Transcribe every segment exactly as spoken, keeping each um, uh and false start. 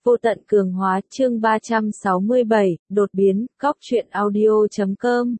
Vô tận cường hóa chương ba trăm sáu mươi bảy, đột biến, cóc truyện audio chấm com.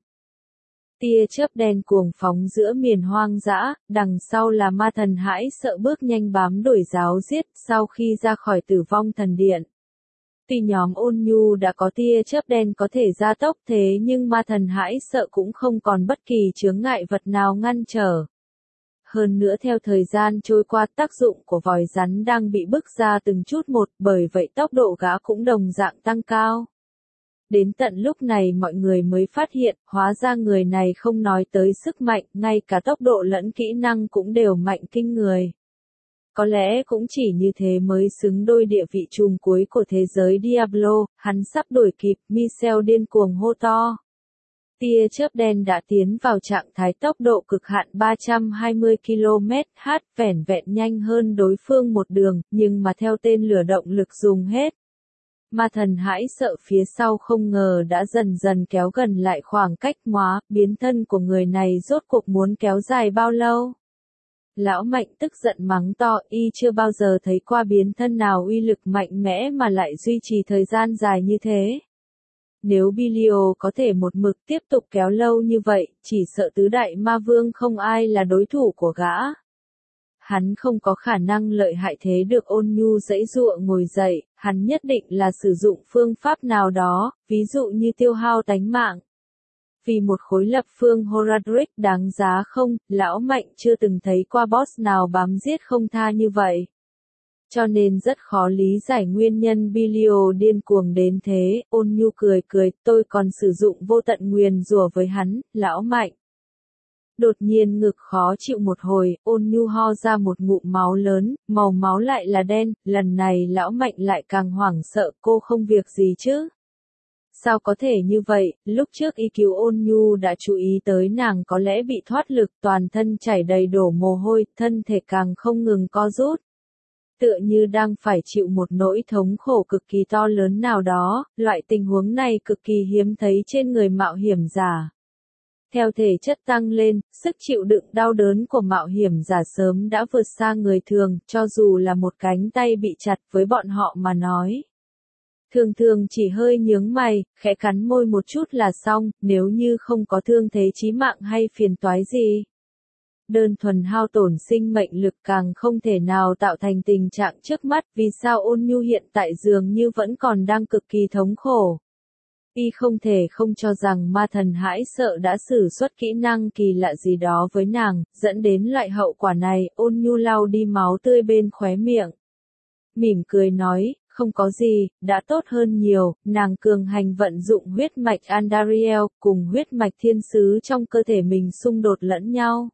Tia chớp đen cuồng phóng giữa miền hoang dã, đằng sau là ma thần hãi sợ bước nhanh bám đuổi giáo giết sau khi ra khỏi tử vong thần điện. Tuy nhóm Ôn Nhu đã có tia chớp đen có thể gia tốc thế nhưng ma thần hãi sợ cũng không còn bất kỳ chướng ngại vật nào ngăn trở. Hơn nữa theo thời gian trôi qua tác dụng của vòi rắn đang bị bức ra từng chút một, bởi vậy tốc độ gã cũng đồng dạng tăng cao. Đến tận lúc này mọi người mới phát hiện, hóa ra người này không nói tới sức mạnh, ngay cả tốc độ lẫn kỹ năng cũng đều mạnh kinh người. Có lẽ cũng chỉ như thế mới xứng đôi địa vị trùm cuối của thế giới Diablo, hắn sắp đuổi kịp, Michel điên cuồng hô to. Tia chớp đen đã tiến vào trạng thái tốc độ cực hạn ba trăm hai mươi ki lô mét h, vẻn vẹn nhanh hơn đối phương một đường, nhưng mà theo tên lửa động lực dùng hết. Ma thần hãi sợ phía sau không ngờ đã dần dần kéo gần lại khoảng cách móa, biến thân của người này rốt cuộc muốn kéo dài bao lâu. Lão Mạnh tức giận mắng to, y chưa bao giờ thấy qua biến thân nào uy lực mạnh mẽ mà lại duy trì thời gian dài như thế. Nếu Bilio có thể một mực tiếp tục kéo lâu như vậy, chỉ sợ tứ đại ma vương không ai là đối thủ của gã. Hắn không có khả năng lợi hại thế được Ôn Nhu giãy giụa ngồi dậy, hắn nhất định là sử dụng phương pháp nào đó, ví dụ như tiêu hao tánh mạng. Vì một khối lập phương Horadric đáng giá không, Lão Mạnh chưa từng thấy qua boss nào bám giết không tha như vậy. Cho nên rất khó lý giải nguyên nhân Bilio điên cuồng đến thế. Ôn Nhu cười cười, tôi còn sử dụng vô tận nguyền rủa với hắn, Lão Mạnh. Đột nhiên ngực khó chịu một hồi, Ôn Nhu ho ra một ngụm máu lớn, màu máu lại là đen, lần này Lão Mạnh lại càng hoảng sợ, cô không việc gì chứ? Sao có thể như vậy, lúc trước y cứu Ôn Nhu đã chú ý tới nàng có lẽ bị thoát lực, toàn thân chảy đầy đổ mồ hôi, thân thể càng không ngừng co rút. Tựa như đang phải chịu một nỗi thống khổ cực kỳ to lớn nào đó, loại tình huống này cực kỳ hiếm thấy trên người mạo hiểm giả. Theo thể chất tăng lên, sức chịu đựng đau đớn của mạo hiểm giả sớm đã vượt xa người thường, cho dù là một cánh tay bị chặt với bọn họ mà nói. Thường thường chỉ hơi nhướng mày, khẽ cắn môi một chút là xong, nếu như không có thương thế chí mạng hay phiền toái gì. Đơn thuần hao tổn sinh mệnh lực càng không thể nào tạo thành tình trạng trước mắt, vì sao Ôn Nhu hiện tại dường như vẫn còn đang cực kỳ thống khổ. Y không thể không cho rằng ma thần hãi sợ đã sử xuất kỹ năng kỳ lạ gì đó với nàng, dẫn đến loại hậu quả này. Ôn Nhu lau đi máu tươi bên khóe miệng. Mỉm cười nói, không có gì, đã tốt hơn nhiều. Nàng cường hành vận dụng huyết mạch Andariel cùng huyết mạch thiên sứ trong cơ thể mình xung đột lẫn nhau,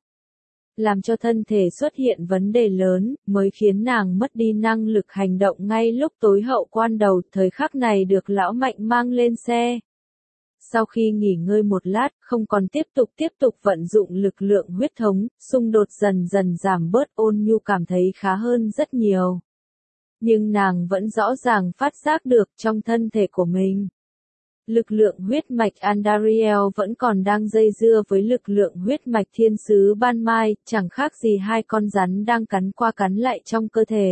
làm cho thân thể xuất hiện vấn đề lớn, mới khiến nàng mất đi năng lực hành động ngay lúc tối hậu quan đầu. Thời khắc này được Lão Mạnh mang lên xe. Sau khi nghỉ ngơi một lát, không còn tiếp tục tiếp tục vận dụng lực lượng huyết thống, xung đột dần dần giảm bớt. Ôn Nhu cảm thấy khá hơn rất nhiều. Nhưng nàng vẫn rõ ràng phát giác được trong thân thể của mình. Lực lượng huyết mạch Andariel vẫn còn đang dây dưa với lực lượng huyết mạch thiên sứ ban mai, chẳng khác gì hai con rắn đang cắn qua cắn lại trong cơ thể.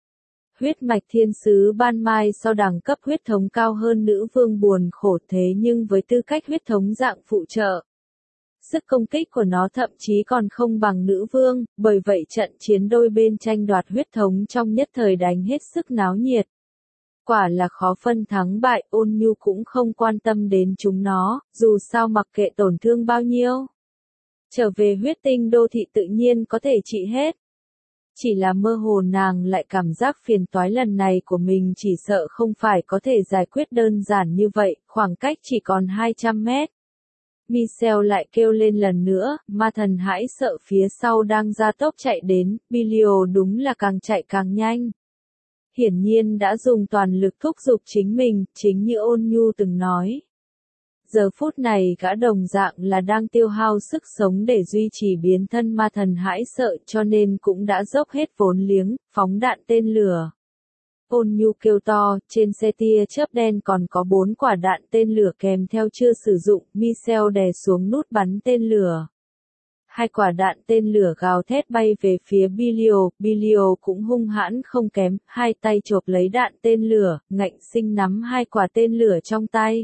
Huyết mạch thiên sứ ban mai so đẳng cấp huyết thống cao hơn nữ vương buồn khổ, thế nhưng với tư cách huyết thống dạng phụ trợ, sức công kích của nó thậm chí còn không bằng nữ vương, bởi vậy trận chiến đôi bên tranh đoạt huyết thống trong nhất thời đánh hết sức náo nhiệt. Quả là khó phân thắng bại. Ôn Nhu cũng không quan tâm đến chúng nó, dù sao mặc kệ tổn thương bao nhiêu. Trở về huyết tinh đô thị tự nhiên có thể trị hết. Chỉ là mơ hồ nàng lại cảm giác phiền toái lần này của mình chỉ sợ không phải có thể giải quyết đơn giản như vậy, khoảng cách chỉ còn hai trăm mét. Michel lại kêu lên lần nữa, ma thần hãi sợ phía sau đang gia tốc chạy đến, Bilio đúng là càng chạy càng nhanh. Hiển nhiên đã dùng toàn lực thúc giục chính mình, chính như Ôn Nhu từng nói. Giờ phút này gã đồng dạng là đang tiêu hao sức sống để duy trì biến thân ma thần hãi sợ, cho nên cũng đã dốc hết vốn liếng, phóng đạn tên lửa. Ôn Nhu kêu to, trên xe tia chớp đen còn có bốn quả đạn tên lửa kèm theo chưa sử dụng, Michel đè xuống nút bắn tên lửa. Hai quả đạn tên lửa gào thét bay về phía Bilio, Bilio cũng hung hãn không kém, hai tay chộp lấy đạn tên lửa, ngạnh sinh nắm hai quả tên lửa trong tay.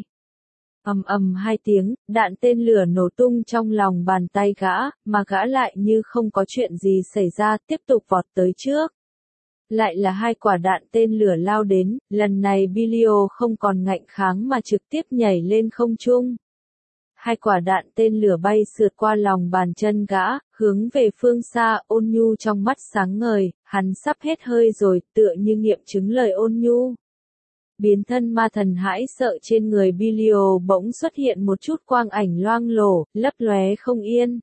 Ầm ầm hai tiếng, đạn tên lửa nổ tung trong lòng bàn tay gã, mà gã lại như không có chuyện gì xảy ra, tiếp tục vọt tới trước. Lại là hai quả đạn tên lửa lao đến, lần này Bilio không còn ngạnh kháng mà trực tiếp nhảy lên không trung. Hai quả đạn tên lửa bay sượt qua lòng bàn chân gã, hướng về phương xa. Ôn Nhu trong mắt sáng ngời, hắn sắp hết hơi rồi, tựa như nghiệm chứng lời Ôn Nhu. Biến thân ma thần hãi sợ trên người Bilio bỗng xuất hiện một chút quang ảnh loang lổ, lấp lóe không yên.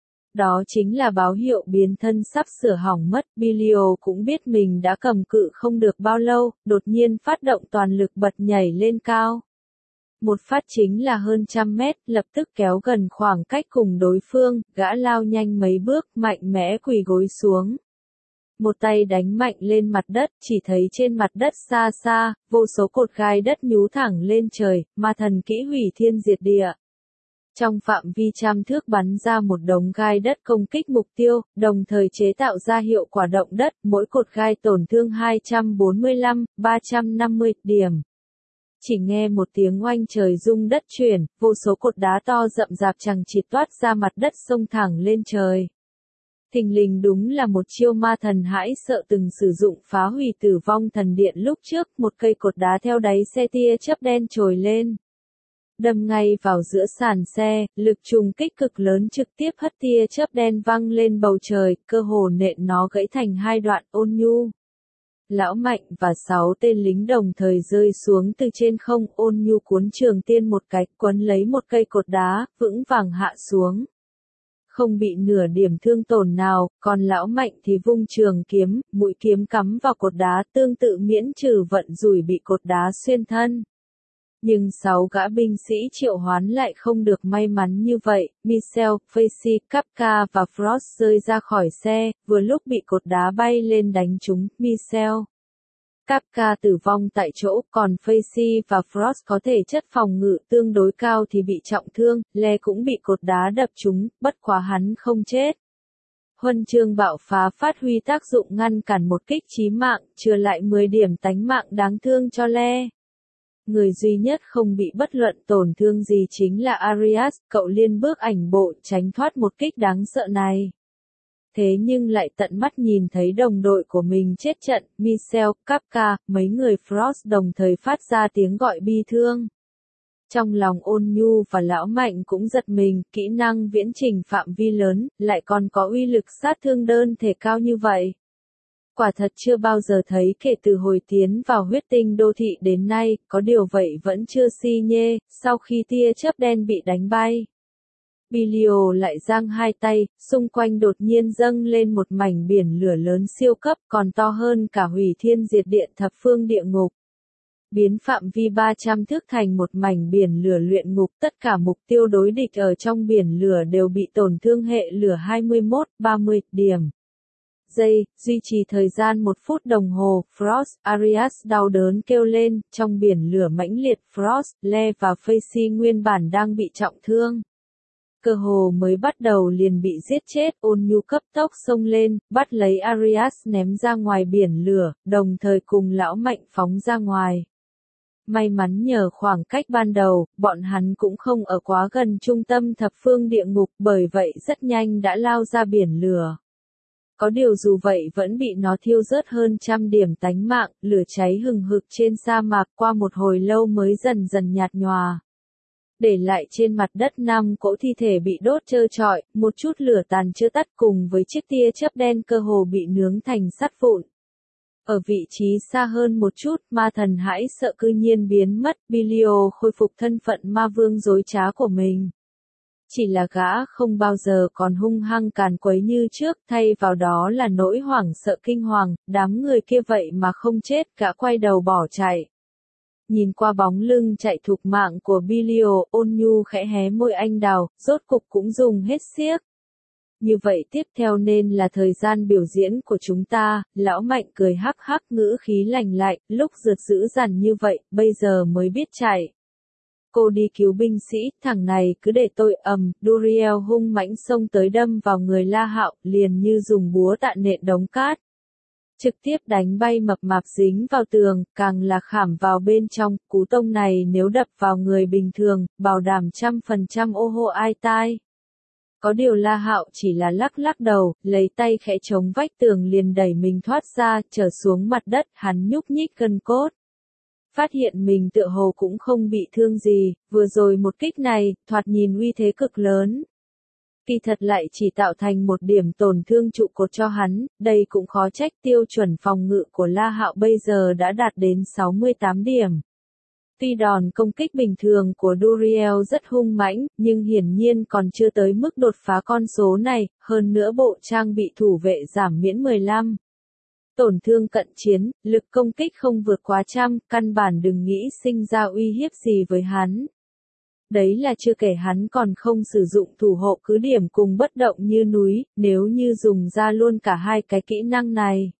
Đó chính là báo hiệu biến thân sắp sửa hỏng mất. Bilio cũng biết mình đã cầm cự không được bao lâu, đột nhiên phát động toàn lực bật nhảy lên cao. Một phát chính là hơn trăm mét, lập tức kéo gần khoảng cách cùng đối phương, gã lao nhanh mấy bước, mạnh mẽ quỳ gối xuống. Một tay đánh mạnh lên mặt đất, chỉ thấy trên mặt đất xa xa, vô số cột gai đất nhú thẳng lên trời, ma thần kỹ hủy thiên diệt địa. Trong phạm vi trăm thước bắn ra một đống gai đất công kích mục tiêu, đồng thời chế tạo ra hiệu quả động đất, mỗi cột gai tổn thương hai trăm bốn mươi lăm, ba trăm năm mươi điểm. Chỉ nghe một tiếng oanh trời rung đất chuyển, vô số cột đá to rậm rạp chằng chịt toát ra mặt đất xông thẳng lên trời. Thình lình đúng là một chiêu ma thần hãi sợ từng sử dụng phá hủy tử vong thần điện lúc trước, một cây cột đá theo đáy xe tia chớp đen trồi lên. Đâm ngay vào giữa sàn xe, lực trùng kích cực lớn trực tiếp hất tia chớp đen văng lên bầu trời, cơ hồ nện nó gãy thành hai đoạn. Ôn Nhu, Lão Mạnh và sáu tên lính đồng thời rơi xuống từ trên không. Ôn Nhu cuốn trường tiên một cái, quấn lấy một cây cột đá, vững vàng hạ xuống. Không bị nửa điểm thương tổn nào, còn Lão Mạnh thì vung trường kiếm, mũi kiếm cắm vào cột đá, tương tự miễn trừ vận rủi bị cột đá xuyên thân. Nhưng sáu gã binh sĩ triệu hoán lại không được may mắn như vậy. Michelle, Facey, Kapka và Frost rơi ra khỏi xe, vừa lúc bị cột đá bay lên đánh trúng. Michelle, Kapka tử vong tại chỗ, còn Facey và Frost có thể chất phòng ngự tương đối cao thì bị trọng thương. Le cũng bị cột đá đập trúng, bất quá hắn không chết. Huân chương bạo phá phát huy tác dụng ngăn cản một kích chí mạng, trừ lại mười điểm tánh mạng đáng thương cho Le. Người duy nhất không bị bất luận tổn thương gì chính là Arias, cậu liên bước ảnh bộ tránh thoát một kích đáng sợ này. Thế nhưng lại tận mắt nhìn thấy đồng đội của mình chết trận. Michelle, Kapka, mấy người Frost đồng thời phát ra tiếng gọi bi thương. Trong lòng Ôn Nhu và Lão Mạnh cũng giật mình, kỹ năng viễn trình phạm vi lớn, lại còn có uy lực sát thương đơn thể cao như vậy. Quả thật chưa bao giờ thấy kể từ hồi tiến vào huyết tinh đô thị đến nay, có điều vậy vẫn chưa si nhê. Sau khi tia chớp đen bị đánh bay, Bilio lại giang hai tay, xung quanh đột nhiên dâng lên một mảnh biển lửa lớn siêu cấp, còn to hơn cả hủy thiên diệt địa thập phương địa ngục. Biến phạm vi ba trăm thước thành một mảnh biển lửa luyện ngục, tất cả mục tiêu đối địch ở trong biển lửa đều bị tổn thương hệ lửa hai mươi mốt, ba mươi điểm. Giây, duy trì thời gian một phút đồng hồ. Frost, Arias đau đớn kêu lên, trong biển lửa mãnh liệt. Frost, Le và Facey nguyên bản đang bị trọng thương. Cơ hồ mới bắt đầu liền bị giết chết. Ôn Nhu cấp tốc xông lên, bắt lấy Arias ném ra ngoài biển lửa, đồng thời cùng Lão Mạnh phóng ra ngoài. May mắn nhờ khoảng cách ban đầu, bọn hắn cũng không ở quá gần trung tâm thập phương địa ngục, bởi vậy rất nhanh đã lao ra biển lửa. Có điều dù vậy vẫn bị nó thiêu rớt hơn trăm điểm tánh mạng, lửa cháy hừng hực trên sa mạc qua một hồi lâu mới dần dần nhạt nhòa. Để lại trên mặt đất năm cỗ thi thể bị đốt trơ trọi, một chút lửa tàn chưa tắt cùng với chiếc tia chớp đen cơ hồ bị nướng thành sắt vụn. Ở vị trí xa hơn một chút, ma thần hãi sợ cư nhiên biến mất. Bilio khôi phục thân phận ma vương dối trá của mình. Chỉ là gã không bao giờ còn hung hăng càn quấy như trước, thay vào đó là nỗi hoảng sợ kinh hoàng. Đám người kia vậy mà không chết, gã quay đầu bỏ chạy. Nhìn qua bóng lưng chạy thục mạng của Bilio, Ôn Nhu khẽ hé môi anh đào, rốt cục cũng dùng hết xiếc. Như vậy tiếp theo nên là thời gian biểu diễn của chúng ta. Lão Mạnh cười hắc hắc, ngữ khí lành lạnh, lúc rượt dữ dằn như vậy, bây giờ mới biết chạy. cô đi cứu binh sĩ, thằng này cứ để tôi ầm, Duriel hung mãnh xông tới đâm vào người La Hạo, liền như dùng búa tạ nện đống cát. Trực tiếp đánh bay mập mạp dính vào tường, càng là khảm vào bên trong, cú tông này nếu đập vào người bình thường, bảo đảm trăm phần trăm ô hô ai tai. Có điều La Hạo chỉ là lắc lắc đầu, lấy tay khẽ chống vách tường liền đẩy mình thoát ra, trở xuống mặt đất, hắn nhúc nhích gân cốt. Phát hiện mình tựa hồ cũng không bị thương gì, vừa rồi một kích này, thoạt nhìn uy thế cực lớn. Kỳ thật lại chỉ tạo thành một điểm tổn thương trụ cột cho hắn, đây cũng khó trách tiêu chuẩn phòng ngự của La Hạo bây giờ đã đạt đến sáu mươi tám điểm. Tuy đòn công kích bình thường của Duriel rất hung mãnh, nhưng hiển nhiên còn chưa tới mức đột phá con số này, hơn nữa bộ trang bị thủ vệ giảm miễn mười lăm. Tổn thương cận chiến, lực công kích không vượt quá trăm, căn bản đừng nghĩ sinh ra uy hiếp gì với hắn. Đấy là chưa kể hắn còn không sử dụng thủ hộ cứ điểm cùng bất động như núi, nếu như dùng ra luôn cả hai cái kỹ năng này.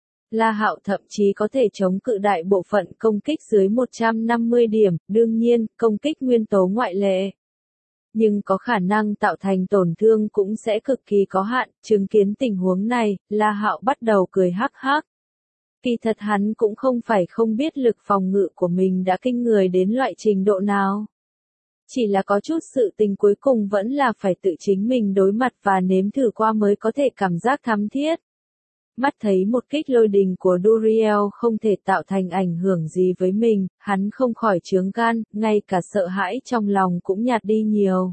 La Hạo thậm chí có thể chống cự đại bộ phận công kích dưới một trăm năm mươi điểm, đương nhiên, công kích nguyên tố ngoại lệ. Nhưng có khả năng tạo thành tổn thương cũng sẽ cực kỳ có hạn, chứng kiến tình huống này, La Hạo bắt đầu cười hắc hắc. Kỳ thật hắn cũng không phải không biết lực phòng ngự của mình đã kinh người đến loại trình độ nào. Chỉ là có chút sự tình cuối cùng vẫn là phải tự chính mình đối mặt và nếm thử qua mới có thể cảm giác thắm thiết. Mắt thấy một kích lôi đình của Duriel không thể tạo thành ảnh hưởng gì với mình, hắn không khỏi chướng gan, ngay cả sợ hãi trong lòng cũng nhạt đi nhiều.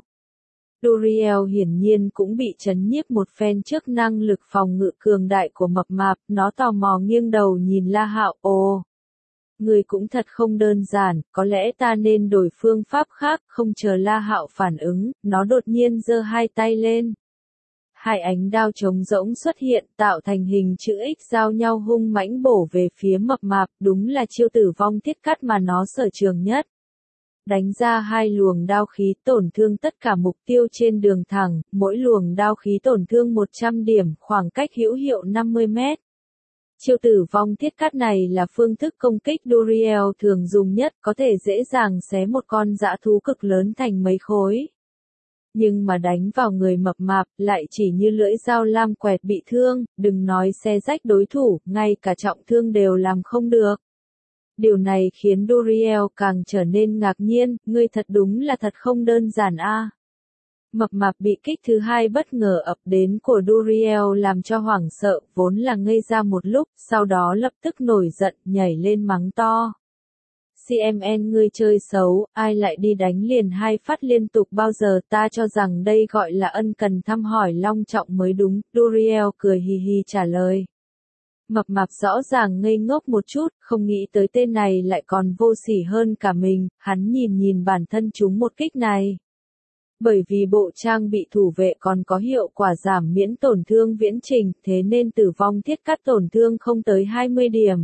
Duriel hiển nhiên cũng bị chấn nhiếp một phen trước năng lực phòng ngự cường đại của mập mạp, nó tò mò nghiêng đầu nhìn La Hạo, ồ. Người cũng thật không đơn giản, có lẽ ta nên đổi phương pháp khác, không chờ La Hạo phản ứng, nó đột nhiên giơ hai tay lên. Hai ánh đao trống rỗng xuất hiện, tạo thành hình chữ X giao nhau hung mãnh bổ về phía mập mạp, đúng là chiêu tử vong thiết cắt mà nó sở trường nhất. Đánh ra hai luồng đao khí tổn thương tất cả mục tiêu trên đường thẳng, mỗi luồng đao khí tổn thương một trăm điểm, khoảng cách hữu hiệu năm mươi mét. Chiêu tử vong thiết cắt này là phương thức công kích Duriel thường dùng nhất, có thể dễ dàng xé một con dã thú cực lớn thành mấy khối. Nhưng mà đánh vào người mập mạp, lại chỉ như lưỡi dao lam quẹt bị thương, đừng nói xé rách đối thủ, ngay cả trọng thương đều làm không được. Điều này khiến Duriel càng trở nên ngạc nhiên, ngươi thật đúng là thật không đơn giản a. Mập mạp bị kích thứ hai bất ngờ ập đến của Duriel làm cho hoảng sợ, vốn là ngây ra một lúc, sau đó lập tức nổi giận, nhảy lên mắng to. xê em en ngươi chơi xấu, ai lại đi đánh liền hai phát liên tục bao giờ, ta cho rằng đây gọi là ân cần thăm hỏi long trọng mới đúng, Duriel cười hì hì trả lời. Mập mạp rõ ràng ngây ngốc một chút, không nghĩ tới tên này lại còn vô sỉ hơn cả mình, hắn nhìn nhìn bản thân chúng một kích này. Bởi vì bộ trang bị thủ vệ còn có hiệu quả giảm miễn tổn thương viễn trình, thế nên tử vong thiết cắt tổn thương không tới hai mươi điểm.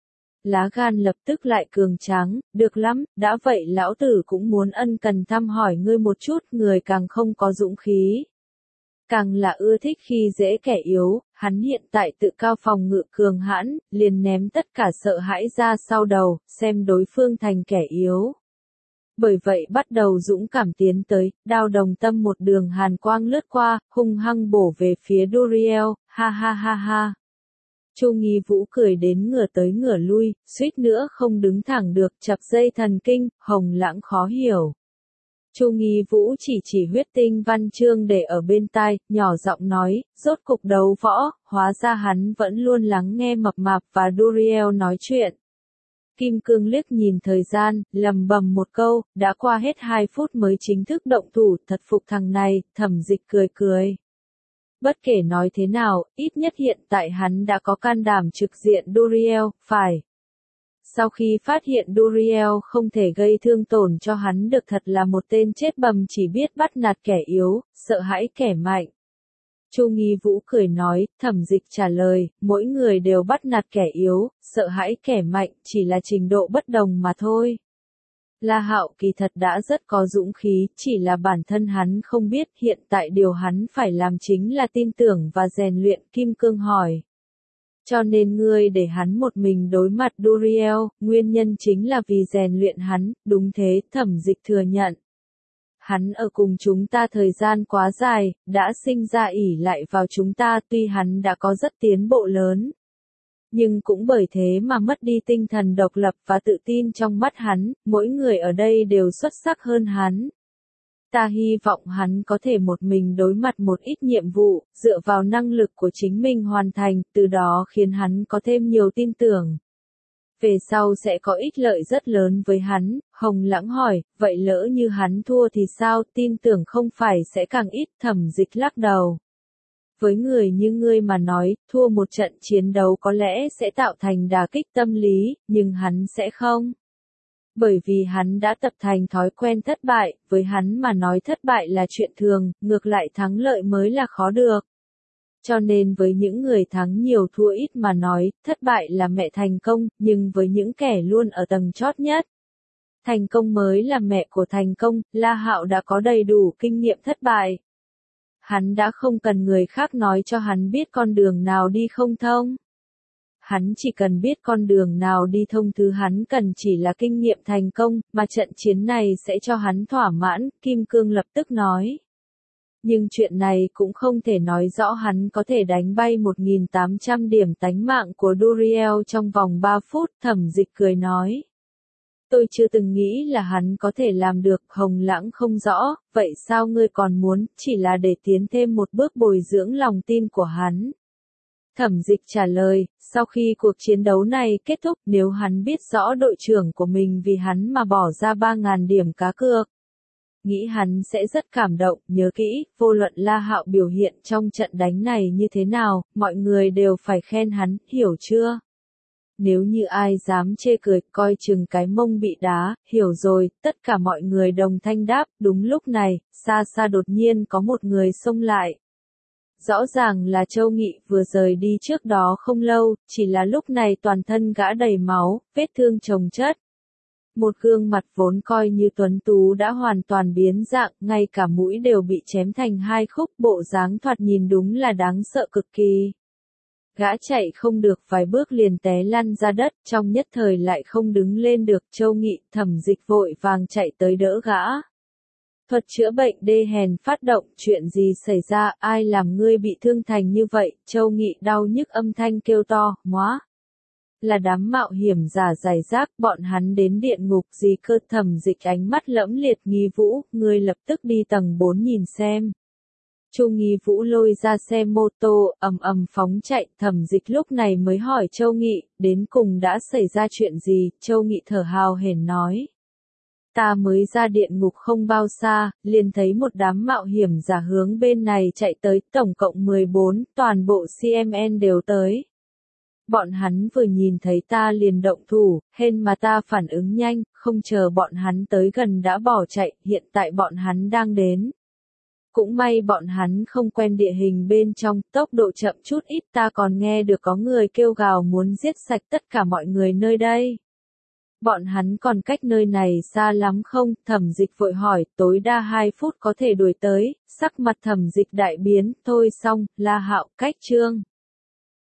Lá gan lập tức lại cường tráng, được lắm, đã vậy lão tử cũng muốn ân cần thăm hỏi ngươi một chút, người càng không có dũng khí. Càng là ưa thích khi dễ kẻ yếu, hắn hiện tại tự cao phòng ngự cường hãn, liền ném tất cả sợ hãi ra sau đầu, xem đối phương thành kẻ yếu. Bởi vậy bắt đầu dũng cảm tiến tới, đao đồng tâm một đường hàn quang lướt qua, hung hăng bổ về phía Duriel, ha ha ha ha. Chu Nghi Vũ cười đến ngửa tới ngửa lui, suýt nữa không đứng thẳng được, chập dây thần kinh, Hồng Lãng khó hiểu. Chu Nghi Vũ chỉ chỉ huyết tinh văn chương để ở bên tai, nhỏ giọng nói, rốt cục đấu võ, hóa ra hắn vẫn luôn lắng nghe mập mạp và Duriel nói chuyện. Kim Cương liếc nhìn thời gian, lầm bầm một câu, đã qua hết hai phút mới chính thức động thủ, thật phục thằng này, Thẩm Dịch cười cười. Bất kể nói thế nào, ít nhất hiện tại hắn đã có can đảm trực diện Duriel, phải. Sau khi phát hiện Duriel không thể gây thương tổn cho hắn được, thật là một tên chết bầm chỉ biết bắt nạt kẻ yếu, sợ hãi kẻ mạnh. Chu Nghi Vũ cười nói, Thẩm Dịch trả lời, mỗi người đều bắt nạt kẻ yếu, sợ hãi kẻ mạnh, chỉ là trình độ bất đồng mà thôi. La Hạo kỳ thật đã rất có dũng khí, chỉ là bản thân hắn không biết, hiện tại điều hắn phải làm chính là tin tưởng và rèn luyện. Kim Cương hỏi. Cho nên ngươi để hắn một mình đối mặt Duriel, nguyên nhân chính là vì rèn luyện hắn, đúng thế, Thẩm Dịch thừa nhận. Hắn ở cùng chúng ta thời gian quá dài, đã sinh ra ỷ lại vào chúng ta, tuy hắn đã có rất tiến bộ lớn. Nhưng cũng bởi thế mà mất đi tinh thần độc lập và tự tin trong mắt hắn, mỗi người ở đây đều xuất sắc hơn hắn. Ta hy vọng hắn có thể một mình đối mặt một ít nhiệm vụ, dựa vào năng lực của chính mình hoàn thành, từ đó khiến hắn có thêm nhiều tin tưởng. Về sau sẽ có ích lợi rất lớn với hắn, Hồng Lãng hỏi, vậy lỡ như hắn thua thì sao, tin tưởng không phải sẽ càng ít, Thẩm Dịch lắc đầu. Với người như ngươi mà nói, thua một trận chiến đấu có lẽ sẽ tạo thành đả kích tâm lý, nhưng hắn sẽ không. Bởi vì hắn đã tập thành thói quen thất bại, với hắn mà nói thất bại là chuyện thường, ngược lại thắng lợi mới là khó được. Cho nên với những người thắng nhiều thua ít mà nói, thất bại là mẹ thành công, nhưng với những kẻ luôn ở tầng chót nhất, thành công mới là mẹ của thành công, La Hạo đã có đầy đủ kinh nghiệm thất bại. Hắn đã không cần người khác nói cho hắn biết con đường nào đi không thông. Hắn chỉ cần biết con đường nào đi thông, thứ hắn cần chỉ là kinh nghiệm thành công, mà trận chiến này sẽ cho hắn thỏa mãn, Kim Cương lập tức nói. Nhưng chuyện này cũng không thể nói rõ hắn có thể đánh bay một nghìn tám trăm điểm tánh mạng của Duriel trong vòng ba phút, Thẩm Dịch cười nói. Tôi chưa từng nghĩ là hắn có thể làm được, Hồng Lãng không rõ, vậy sao ngươi còn muốn, chỉ là để tiến thêm một bước bồi dưỡng lòng tin của hắn. Thẩm Dịch trả lời, sau khi cuộc chiến đấu này kết thúc, nếu hắn biết rõ đội trưởng của mình vì hắn mà bỏ ra ba nghìn điểm cá cược, nghĩ hắn sẽ rất cảm động, nhớ kỹ, vô luận La Hạo biểu hiện trong trận đánh này như thế nào, mọi người đều phải khen hắn, hiểu chưa? Nếu như ai dám chê cười, coi chừng cái mông bị đá, hiểu rồi, tất cả mọi người đồng thanh đáp, đúng lúc này, xa xa đột nhiên có một người xông lại. Rõ ràng là Châu Nghị vừa rời đi trước đó không lâu, chỉ là lúc này toàn thân gã đầy máu, vết thương chồng chất. Một gương mặt vốn coi như tuấn tú đã hoàn toàn biến dạng, ngay cả mũi đều bị chém thành hai khúc, bộ dáng thoạt nhìn đúng là đáng sợ cực kỳ. Gã chạy không được vài bước liền té lăn ra đất, trong nhất thời lại không đứng lên được, Châu Nghị, Thẩm Dịch vội vàng chạy tới đỡ gã. Thuật chữa bệnh đê hèn phát động, chuyện gì xảy ra, ai làm ngươi bị thương thành như vậy, Châu Nghị đau nhức âm thanh kêu to, móa. Là đám mạo hiểm giả giải rác, bọn hắn đến điện ngục gì cơ, Thẩm Dịch ánh mắt lẫm liệt, Nghi Vũ, ngươi lập tức đi tầng bốn nhìn xem. Chu Nghi Vũ lôi ra xe mô tô, ầm ầm phóng chạy, Thẩm Dịch lúc này mới hỏi Châu Nghị, đến cùng đã xảy ra chuyện gì, Châu Nghị thở hào hển nói. Ta mới ra điện ngục không bao xa, liền thấy một đám mạo hiểm giả hướng bên này chạy tới, tổng cộng mười bốn, toàn bộ xê em en đều tới. Bọn hắn vừa nhìn thấy ta liền động thủ, hên mà ta phản ứng nhanh, không chờ bọn hắn tới gần đã bỏ chạy, hiện tại bọn hắn đang đến. Cũng may bọn hắn không quen địa hình bên trong, tốc độ chậm chút ít, ta còn nghe được có người kêu gào muốn giết sạch tất cả mọi người nơi đây. Bọn hắn còn cách nơi này xa lắm không? Thẩm Dịch vội hỏi, tối đa hai phút có thể đuổi tới, sắc mặt Thẩm Dịch đại biến, thôi xong, La Hạo, cách chương.